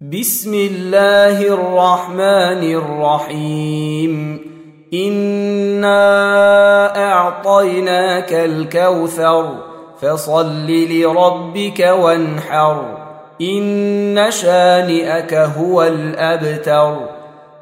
بسم الله الرحمن الرحيم إنا أعطيناك الكوثر فصل لربك وانحر إن شانئك هو الأبتر.